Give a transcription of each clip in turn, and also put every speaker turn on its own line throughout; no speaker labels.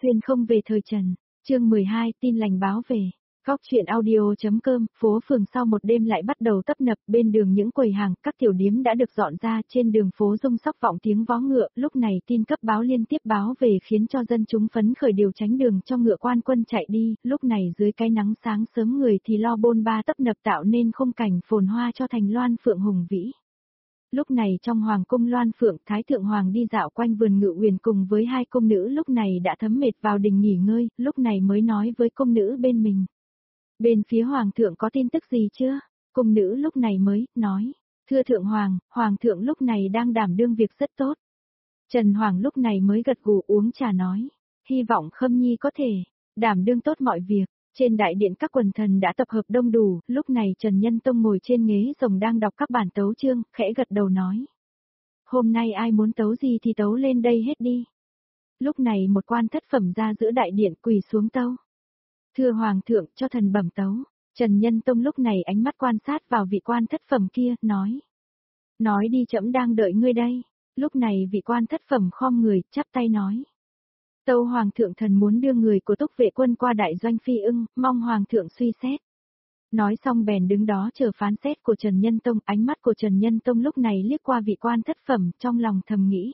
Xuyên không về thời Trần, chương 12 tin lành báo về. Góc chuyện audio.com, phố phường sau một đêm lại bắt đầu tấp nập, bên đường những quầy hàng, các tiểu điếm đã được dọn ra, trên đường phố rung sóc vọng tiếng vó ngựa, lúc này tin cấp báo liên tiếp báo về khiến cho dân chúng phấn khởi điều tránh đường cho ngựa quan quân chạy đi, lúc này dưới cái nắng sáng sớm người thì lo bôn ba tấp nập tạo nên khung cảnh phồn hoa cho thành Loan Phượng hùng vĩ. Lúc này trong hoàng cung Loan Phượng, Thái Thượng Hoàng đi dạo quanh vườn ngự uyển cùng với hai cung nữ lúc này đã thấm mệt vào đình nghỉ ngơi, lúc này mới nói với cung nữ bên mình. Bên phía Hoàng thượng có tin tức gì chưa? Cung nữ lúc này mới, nói. Thưa Thượng Hoàng thượng lúc này đang đảm đương việc rất tốt. Trần Hoàng lúc này mới gật gù uống trà nói. Hy vọng Khâm Nhi có thể đảm đương tốt mọi việc. Trên đại điện các quần thần đã tập hợp đông đủ, lúc này Trần Nhân Tông ngồi trên ghế rồng đang đọc các bản tấu chương, khẽ gật đầu nói. Hôm nay ai muốn tấu gì thì tấu lên đây hết đi. Lúc này một quan thất phẩm ra giữa đại điện quỳ xuống tấu. Thưa Hoàng thượng, cho thần bẩm tấu. Trần Nhân Tông lúc này ánh mắt quan sát vào vị quan thất phẩm kia, nói. Nói đi trẫm đang đợi ngươi đây. Lúc này vị quan thất phẩm khom người, chắp tay nói. Tâu Hoàng thượng thần muốn đưa người của Túc Vệ quân qua đại doanh Phi Ưng, mong Hoàng thượng suy xét. Nói xong bèn đứng đó chờ phán xét của Trần Nhân Tông, ánh mắt của Trần Nhân Tông lúc này liếc qua vị quan thất phẩm, trong lòng thầm nghĩ.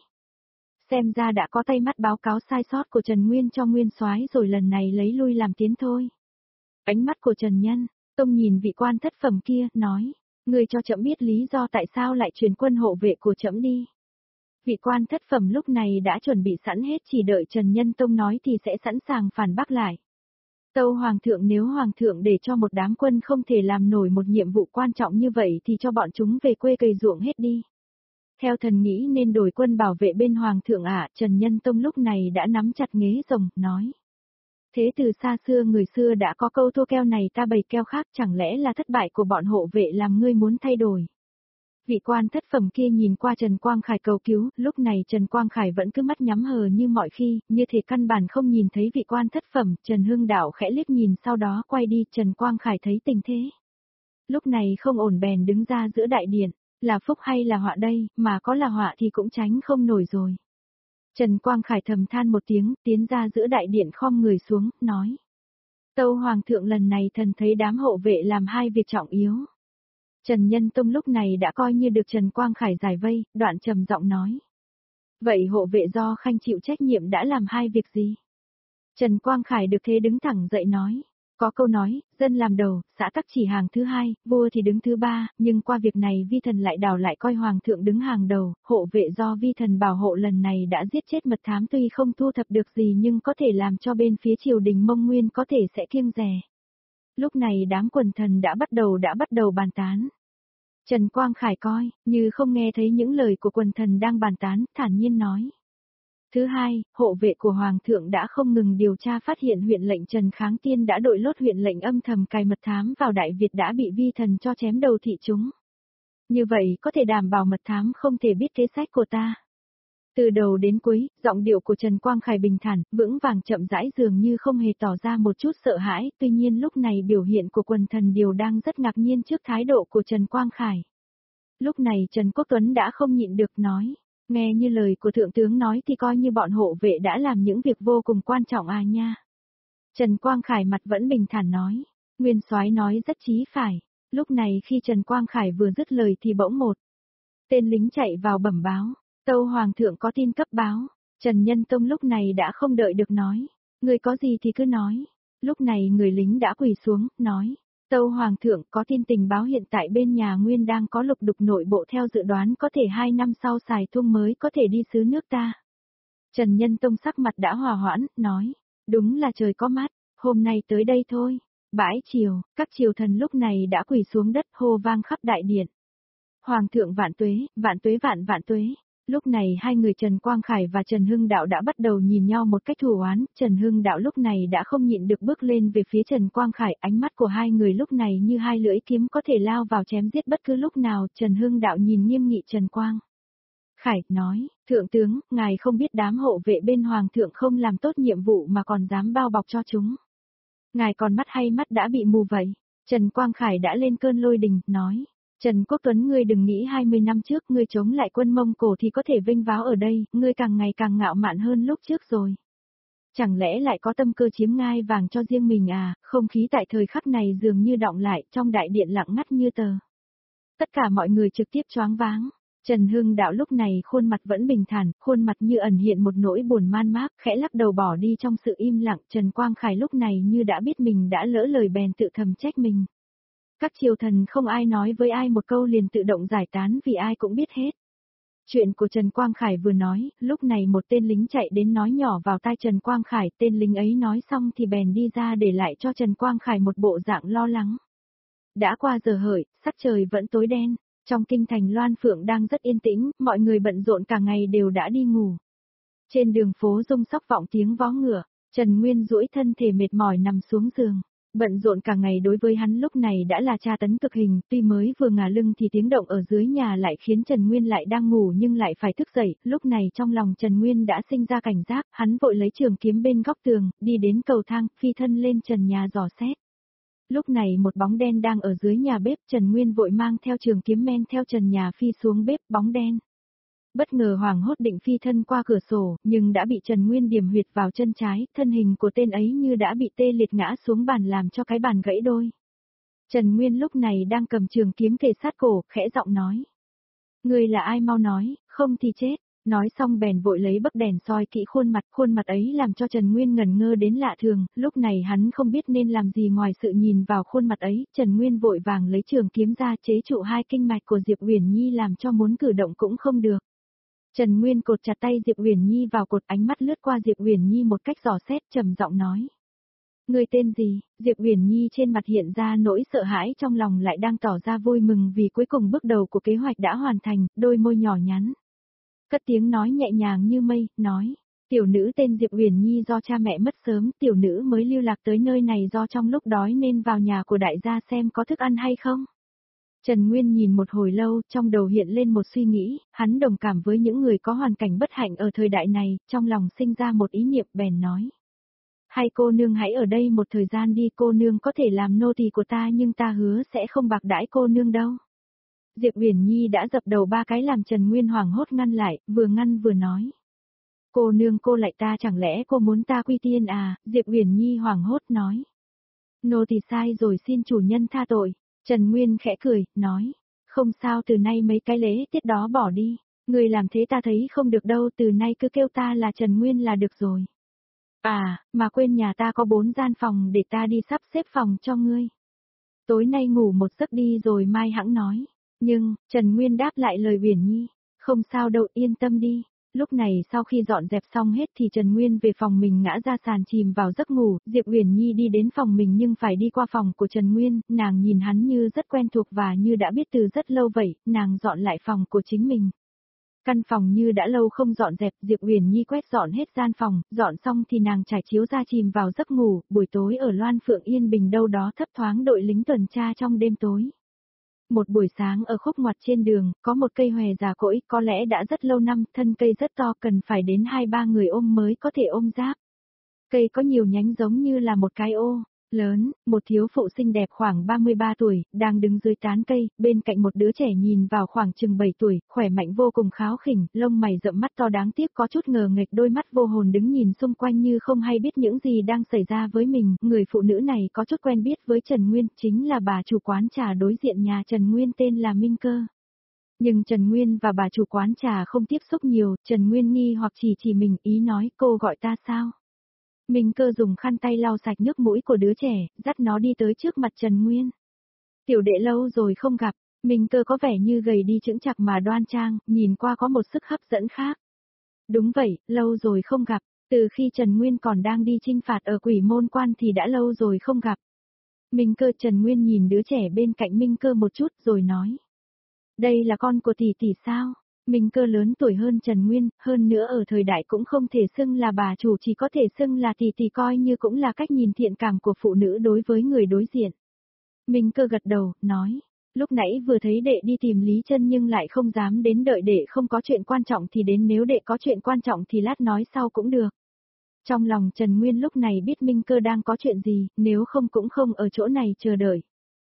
Xem ra đã có tay mắt báo cáo sai sót của Trần Nguyên cho Nguyên Soái rồi lần này lấy lui làm tiến thôi. Ánh mắt của Trần Nhân Tông nhìn vị quan thất phẩm kia, nói, người cho trẫm biết lý do tại sao lại truyền quân hộ vệ của trẫm đi. Vị quan thất phẩm lúc này đã chuẩn bị sẵn hết, chỉ đợi Trần Nhân Tông nói thì sẽ sẵn sàng phản bác lại. Tâu Hoàng thượng, nếu Hoàng thượng để cho một đám quân không thể làm nổi một nhiệm vụ quan trọng như vậy thì cho bọn chúng về quê cày ruộng hết đi. Theo thần nghĩ nên đổi quân bảo vệ bên Hoàng thượng ạ. Trần Nhân Tông lúc này đã nắm chặt ghế rồng, nói. Thế từ xa xưa người xưa đã có câu thua keo này ta bày keo khác, chẳng lẽ là thất bại của bọn hộ vệ làm ngươi muốn thay đổi. Vị quan thất phẩm kia nhìn qua Trần Quang Khải cầu cứu, lúc này Trần Quang Khải vẫn cứ mắt nhắm hờ như mọi khi, như thể căn bản không nhìn thấy vị quan thất phẩm. Trần Hưng Đạo khẽ liếc nhìn sau đó quay đi, Trần Quang Khải thấy tình thế. Lúc này không ổn bèn đứng ra giữa đại điện, là phúc hay là họa đây, mà có là họa thì cũng tránh không nổi rồi. Trần Quang Khải thầm than một tiếng, tiến ra giữa đại điện khom người xuống, nói. Tâu Hoàng thượng lần này thần thấy đám hộ vệ làm hai việc trọng yếu. Trần Nhân Tông lúc này đã coi như được Trần Quang Khải giải vây, đoạn trầm giọng nói. Vậy hộ vệ do Khanh chịu trách nhiệm đã làm hai việc gì? Trần Quang Khải được thế đứng thẳng dậy nói. Có câu nói, dân làm đầu, xã tắc chỉ hàng thứ hai, vua thì đứng thứ ba, nhưng qua việc này vi thần lại đảo lại coi Hoàng thượng đứng hàng đầu, hộ vệ do vi thần bảo hộ lần này đã giết chết mật thám tuy không thu thập được gì nhưng có thể làm cho bên phía triều đình Mông Nguyên có thể sẽ kiêng dè. Lúc này đám quần thần đã bắt đầu bàn tán. Trần Quang Khải coi, như không nghe thấy những lời của quần thần đang bàn tán, thản nhiên nói. Thứ hai, hộ vệ của Hoàng thượng đã không ngừng điều tra phát hiện huyện lệnh Trần Kháng Tiên đã đội lốt huyện lệnh âm thầm cài mật thám vào Đại Việt đã bị vi thần cho chém đầu thị chúng. Như vậy có thể đảm bảo mật thám không thể biết kế sách của ta. Từ đầu đến cuối, giọng điệu của Trần Quang Khải bình thản, vững vàng chậm rãi dường như không hề tỏ ra một chút sợ hãi, tuy nhiên lúc này biểu hiện của quần thần đều đang rất ngạc nhiên trước thái độ của Trần Quang Khải. Lúc này Trần Quốc Tuấn đã không nhịn được nói. Nghe như lời của thượng tướng nói thì coi như bọn hộ vệ đã làm những việc vô cùng quan trọng à nha. Trần Quang Khải mặt vẫn bình thản nói. Nguyên soái nói rất chí phải. Lúc này khi Trần Quang Khải vừa dứt lời thì bỗng một tên lính chạy vào bẩm báo. Tâu Hoàng thượng có tin cấp báo. Trần Nhân Tông lúc này đã không đợi được nói. Người có gì thì cứ nói. Lúc này người lính đã quỳ xuống, nói. Tâu Hoàng thượng có tin tình báo hiện tại bên nhà Nguyên đang có lục đục nội bộ theo dự đoán có thể 2 năm sau Sài Thung mới có thể đi xứ nước ta. Trần Nhân Tông sắc mặt đã hòa hoãn, nói. Đúng là trời có mắt, hôm nay tới đây thôi. Bãi triều, các triều thần lúc này đã quỳ xuống đất hô vang khắp đại điện. Hoàng thượng vạn tuế, vạn tuế vạn vạn tuế. Lúc này hai người Trần Quang Khải và Trần Hưng Đạo đã bắt đầu nhìn nhau một cách thù oán, Trần Hưng Đạo lúc này đã không nhịn được bước lên về phía Trần Quang Khải, ánh mắt của hai người lúc này như hai lưỡi kiếm có thể lao vào chém giết bất cứ lúc nào, Trần Hưng Đạo nhìn nghiêm nghị Trần Quang Khải, nói, thượng tướng, ngài không biết đám hộ vệ bên Hoàng thượng không làm tốt nhiệm vụ mà còn dám bao bọc cho chúng. Ngài còn mắt hay mắt đã bị mù vậy? Trần Quang Khải đã lên cơn lôi đình, nói. Trần Quốc Tuấn, ngươi đừng nghĩ 20 năm trước ngươi chống lại quân Mông Cổ thì có thể vinh váo ở đây, ngươi càng ngày càng ngạo mạn hơn lúc trước rồi. Chẳng lẽ lại có tâm cơ chiếm ngai vàng cho riêng mình à, không khí tại thời khắc này dường như đọng lại trong đại điện lặng ngắt như tờ. Tất cả mọi người trực tiếp choáng váng. Trần Hưng Đạo lúc này khuôn mặt vẫn bình thản, khuôn mặt như ẩn hiện một nỗi buồn man mác, khẽ lắc đầu bỏ đi trong sự im lặng. Trần Quang Khải lúc này như đã biết mình đã lỡ lời bèn tự thầm trách mình. Các triều thần không ai nói với ai một câu liền tự động giải tán vì ai cũng biết hết. Chuyện của Trần Quang Khải vừa nói, lúc này một tên lính chạy đến nói nhỏ vào tai Trần Quang Khải, tên lính ấy nói xong thì bèn đi ra để lại cho Trần Quang Khải một bộ dạng lo lắng. Đã qua giờ hợi, sắc trời vẫn tối đen, trong kinh thành Loan Phượng đang rất yên tĩnh, mọi người bận rộn cả ngày đều đã đi ngủ. Trên đường phố rung sóc vọng tiếng vó ngựa, Trần Nguyên duỗi thân thể mệt mỏi nằm xuống giường. Bận rộn cả ngày đối với hắn lúc này đã là tra tấn cực hình, tuy mới vừa ngả lưng thì tiếng động ở dưới nhà lại khiến Trần Nguyên lại đang ngủ nhưng lại phải thức dậy, lúc này trong lòng Trần Nguyên đã sinh ra cảnh giác, hắn vội lấy trường kiếm bên góc tường, đi đến cầu thang, phi thân lên trần nhà dò xét. Lúc này một bóng đen đang ở dưới nhà bếp, Trần Nguyên vội mang theo trường kiếm men theo trần nhà phi xuống bếp, bóng đen. Bất ngờ hoảng hốt định phi thân qua cửa sổ, nhưng đã bị Trần Nguyên điểm huyệt vào chân trái, thân hình của tên ấy như đã bị tê liệt ngã xuống bàn làm cho cái bàn gãy đôi. Trần Nguyên lúc này đang cầm trường kiếm kề sát cổ, khẽ giọng nói. Người là ai mau nói, không thì chết. Nói xong bèn vội lấy bấc đèn soi kỹ khuôn mặt ấy làm cho Trần Nguyên ngẩn ngơ đến lạ thường, lúc này hắn không biết nên làm gì ngoài sự nhìn vào khuôn mặt ấy, Trần Nguyên vội vàng lấy trường kiếm ra chế trụ hai kinh mạch của Diệp Uyển Nhi làm cho muốn cử động cũng không được. Trần Nguyên cột chặt tay Diệp Uyển Nhi vào cột, ánh mắt lướt qua Diệp Uyển Nhi một cách dò xét, trầm giọng nói. Người tên gì? Diệp Uyển Nhi trên mặt hiện ra nỗi sợ hãi, trong lòng lại đang tỏ ra vui mừng vì cuối cùng bước đầu của kế hoạch đã hoàn thành, đôi môi nhỏ nhắn. Cất tiếng nói nhẹ nhàng như mây, nói. Tiểu nữ tên Diệp Uyển Nhi do cha mẹ mất sớm, tiểu nữ mới lưu lạc tới nơi này do trong lúc đói nên vào nhà của đại gia xem có thức ăn hay không. Trần Nguyên nhìn một hồi lâu, trong đầu hiện lên một suy nghĩ, hắn đồng cảm với những người có hoàn cảnh bất hạnh ở thời đại này, trong lòng sinh ra một ý niệm bèn nói. Hay cô nương hãy ở đây một thời gian đi, cô nương có thể làm nô tỳ của ta nhưng ta hứa sẽ không bạc đãi cô nương đâu. Diệp Uyển Nhi đã dập đầu ba cái làm Trần Nguyên hoảng hốt ngăn lại, vừa ngăn vừa nói. Cô nương cô lại ta, chẳng lẽ cô muốn ta quy tiên à? Diệp Uyển Nhi hoảng hốt nói. Nô tỳ sai rồi, xin chủ nhân tha tội. Trần Nguyên khẽ cười, nói. Không sao, từ nay mấy cái lễ tiết đó bỏ đi. Người làm thế ta thấy không được đâu, từ nay cứ kêu ta là Trần Nguyên là được rồi. À, mà quên nhà ta có 4 gian phòng để ta đi sắp xếp phòng cho ngươi. Tối nay ngủ một giấc đi rồi mai hẵng nói. Nhưng, Trần Nguyên đáp lại lời Uyển Nhi. Không sao đâu, yên tâm đi. Lúc này sau khi dọn dẹp xong hết thì Trần Nguyên về phòng mình ngã ra sàn chìm vào giấc ngủ, Diệp Uyển Nhi đi đến phòng mình nhưng phải đi qua phòng của Trần Nguyên, nàng nhìn hắn như rất quen thuộc và như đã biết từ rất lâu vậy, nàng dọn lại phòng của chính mình. Căn phòng như đã lâu không dọn dẹp, Diệp Uyển Nhi quét dọn hết gian phòng, dọn xong thì nàng trải chiếu ra chìm vào giấc ngủ, buổi tối ở Loan Phượng yên bình đâu đó thấp thoáng đội lính tuần tra trong đêm tối. Một buổi sáng ở khúc ngoặt trên đường, có một cây hòe già cỗi, có lẽ đã rất lâu năm, thân cây rất to, cần phải đến 2-3 người ôm mới có thể ôm giáp. Cây có nhiều nhánh giống như là một cái ô lớn, một thiếu phụ xinh đẹp khoảng 33 tuổi, đang đứng dưới tán cây, bên cạnh một đứa trẻ nhìn vào khoảng chừng 7 tuổi, khỏe mạnh vô cùng kháo khỉnh, lông mày rậm mắt to đáng tiếc có chút ngờ nghệch, đôi mắt vô hồn đứng nhìn xung quanh như không hay biết những gì đang xảy ra với mình. Người phụ nữ này có chút quen biết với Trần Nguyên, chính là bà chủ quán trà đối diện nhà Trần Nguyên tên là Minh Cơ. Nhưng Trần Nguyên và bà chủ quán trà không tiếp xúc nhiều, Trần Nguyên nghi hoặc chỉ mình, ý nói cô gọi ta sao? Minh Cơ dùng khăn tay lau sạch nước mũi của đứa trẻ, dắt nó đi tới trước mặt Trần Nguyên. Tiểu đệ lâu rồi không gặp, Minh Cơ có vẻ như gầy đi chững chạc mà đoan trang, nhìn qua có một sức hấp dẫn khác. Đúng vậy, lâu rồi không gặp, từ khi Trần Nguyên còn đang đi chinh phạt ở Quỷ Môn Quan thì đã lâu rồi không gặp. Minh Cơ. Trần Nguyên nhìn đứa trẻ bên cạnh Minh Cơ một chút rồi nói. Đây là con của tỷ tỷ sao? Minh Cơ lớn tuổi hơn Trần Nguyên, hơn nữa ở thời đại cũng không thể xưng là bà chủ, chỉ có thể xưng là tỷ tỷ, coi như cũng là cách nhìn thiện cảm của phụ nữ đối với người đối diện. Minh Cơ gật đầu, nói, lúc nãy vừa thấy đệ đi tìm Lý Chân nhưng lại không dám đến, đợi đệ không có chuyện quan trọng thì đến, nếu đệ có chuyện quan trọng thì lát nói sau cũng được. Trong lòng Trần Nguyên lúc này biết Minh Cơ đang có chuyện gì, nếu không cũng không ở chỗ này chờ đợi.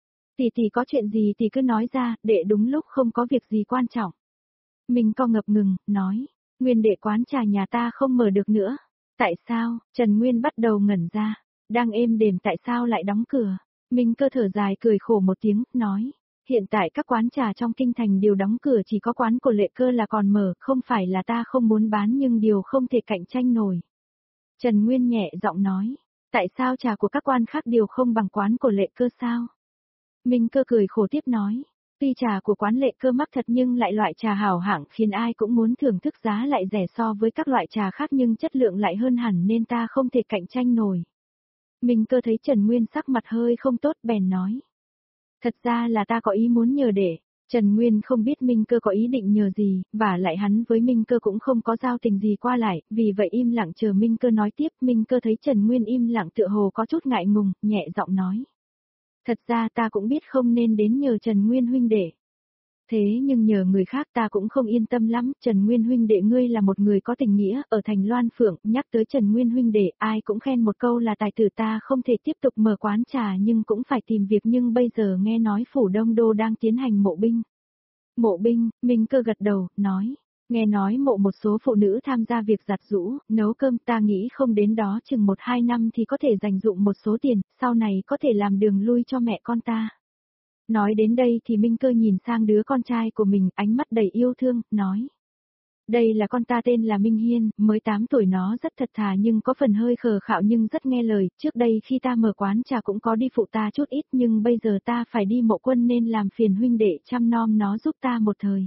Tỷ tỷ có chuyện gì thì cứ nói ra, đệ đúng lúc không có việc gì quan trọng. Minh Cơ ngập ngừng, nói, Nguyên đệ quán trà nhà ta không mở được nữa. Tại sao? Trần Nguyên bắt đầu ngẩn ra. Đang êm đềm tại sao lại đóng cửa? Minh Cơ thở dài cười khổ một tiếng, nói. Hiện tại các quán trà trong kinh thành đều đóng cửa, chỉ có quán của Lệ Cơ là còn mở, không phải là ta không muốn bán nhưng điều không thể cạnh tranh nổi. Trần Nguyên nhẹ giọng nói. Tại sao trà của các quan khác đều không bằng quán của Lệ Cơ sao? Minh Cơ cười khổ tiếp nói. Tuy trà của quán Lệ Cơ mắc thật nhưng lại loại trà hảo hạng khiến ai cũng muốn thưởng thức, giá lại rẻ so với các loại trà khác nhưng chất lượng lại hơn hẳn nên ta không thể cạnh tranh nổi. Minh Cơ thấy Trần Nguyên sắc mặt hơi không tốt bèn nói. Thật ra là ta có ý muốn nhờ để. Trần Nguyên không biết Minh Cơ có ý định nhờ gì, và lại hắn với Minh Cơ cũng không có giao tình gì qua lại, vì vậy im lặng chờ Minh Cơ nói tiếp. Minh Cơ thấy Trần Nguyên im lặng tựa hồ có chút ngại ngùng, nhẹ giọng nói. Thật ra ta cũng biết không nên đến nhờ Trần Nguyên huynh đệ. Thế nhưng nhờ người khác ta cũng không yên tâm lắm, Trần Nguyên huynh đệ ngươi là một người có tình nghĩa, ở thành Loan Phượng, nhắc tới Trần Nguyên huynh đệ, ai cũng khen một câu là tài tử, ta không thể tiếp tục mở quán trà nhưng cũng phải tìm việc, nhưng bây giờ nghe nói Phủ Đông Đô đang tiến hành mộ binh. Mộ binh, Minh Cơ gật đầu, nói. Nghe nói mộ một số phụ nữ tham gia việc giặt giũ, nấu cơm, ta nghĩ không đến đó chừng 1-2 năm thì có thể dành dụm một số tiền, sau này có thể làm đường lui cho mẹ con ta. Nói đến đây thì Minh Cơ nhìn sang đứa con trai của mình, ánh mắt đầy yêu thương, nói. Đây là con ta tên là Minh Hiên, mới 8 tuổi, nó rất thật thà nhưng có phần hơi khờ khạo nhưng rất nghe lời, trước đây khi ta mở quán trà cũng có đi phụ ta chút ít nhưng bây giờ ta phải đi mộ quân nên làm phiền huynh đệ chăm nom nó giúp ta một thời.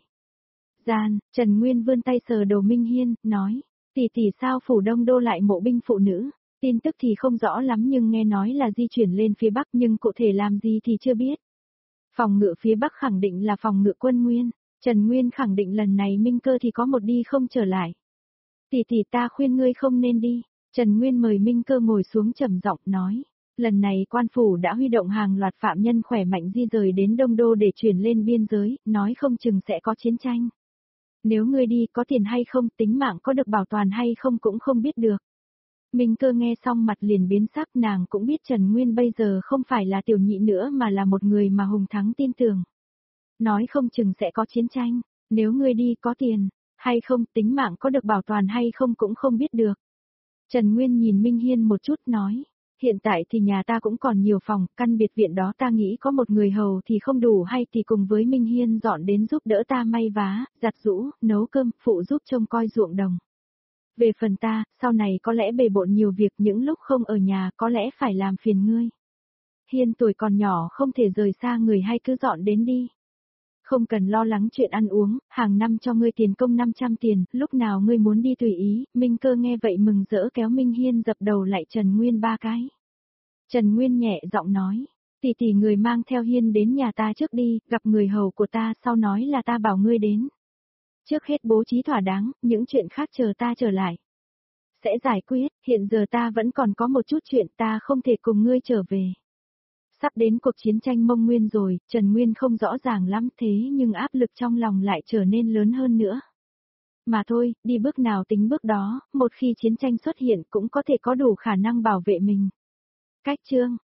Trần Nguyên vươn tay sờ đầu Minh Hiên, nói. Tỷ sao Phủ Đông Đô lại mộ binh phụ nữ? Tin tức thì không rõ lắm nhưng nghe nói là di chuyển lên phía Bắc nhưng cụ thể làm gì thì chưa biết. Phòng ngự phía Bắc khẳng định là phòng ngự quân Nguyên. Trần Nguyên khẳng định lần này Minh Cơ thì có một đi không trở lại. Tỷ ta khuyên ngươi không nên đi. Trần Nguyên mời Minh Cơ ngồi xuống trầm giọng nói. Lần này quan phủ đã huy động hàng loạt phạm nhân khỏe mạnh di rời đến Đông Đô để chuyển lên biên giới, nói không chừng sẽ có chiến tranh. Nếu ngươi đi có tiền hay không, tính mạng có được bảo toàn hay không cũng không biết được. Minh Cơ nghe xong mặt liền biến sắc, nàng cũng biết Trần Nguyên bây giờ không phải là tiểu nhị nữa mà là một người mà Hùng Thắng tin tưởng. Nói không chừng sẽ có chiến tranh, nếu ngươi đi có tiền, hay không, tính mạng có được bảo toàn hay không cũng không biết được. Trần Nguyên nhìn Minh Hiên một chút nói, hiện tại thì nhà ta cũng còn nhiều phòng, căn biệt viện đó ta nghĩ có một người hầu thì không đủ, hay thì cùng với Minh Hiên dọn đến giúp đỡ ta may vá, giặt giũ, nấu cơm, phụ giúp trông coi ruộng đồng. Về phần ta, sau này có lẽ bề bộn nhiều việc, những lúc không ở nhà có lẽ phải làm phiền ngươi. Hiên tuổi còn nhỏ không thể rời xa người, hay cứ dọn đến đi. Không cần lo lắng chuyện ăn uống, hàng năm cho ngươi tiền công 500 tiền, lúc nào ngươi muốn đi tùy ý. Minh Cơ nghe vậy mừng rỡ kéo Minh Hiên dập đầu lại Trần Nguyên 3 cái. Trần Nguyên nhẹ giọng nói, tỷ người mang theo Hiên đến nhà ta trước đi, gặp người hầu của ta sau nói là ta bảo ngươi đến. Trước hết bố trí thỏa đáng, những chuyện khác chờ ta trở lại. Sẽ giải quyết, hiện giờ ta vẫn còn có một chút chuyện, ta không thể cùng ngươi trở về. Sắp đến cuộc chiến tranh Mông Nguyên rồi, Trần Nguyên không rõ ràng lắm thế nhưng áp lực trong lòng lại trở nên lớn hơn nữa. Mà thôi, đi bước nào tính bước đó, một khi chiến tranh xuất hiện cũng có thể có đủ khả năng bảo vệ mình. Cách chương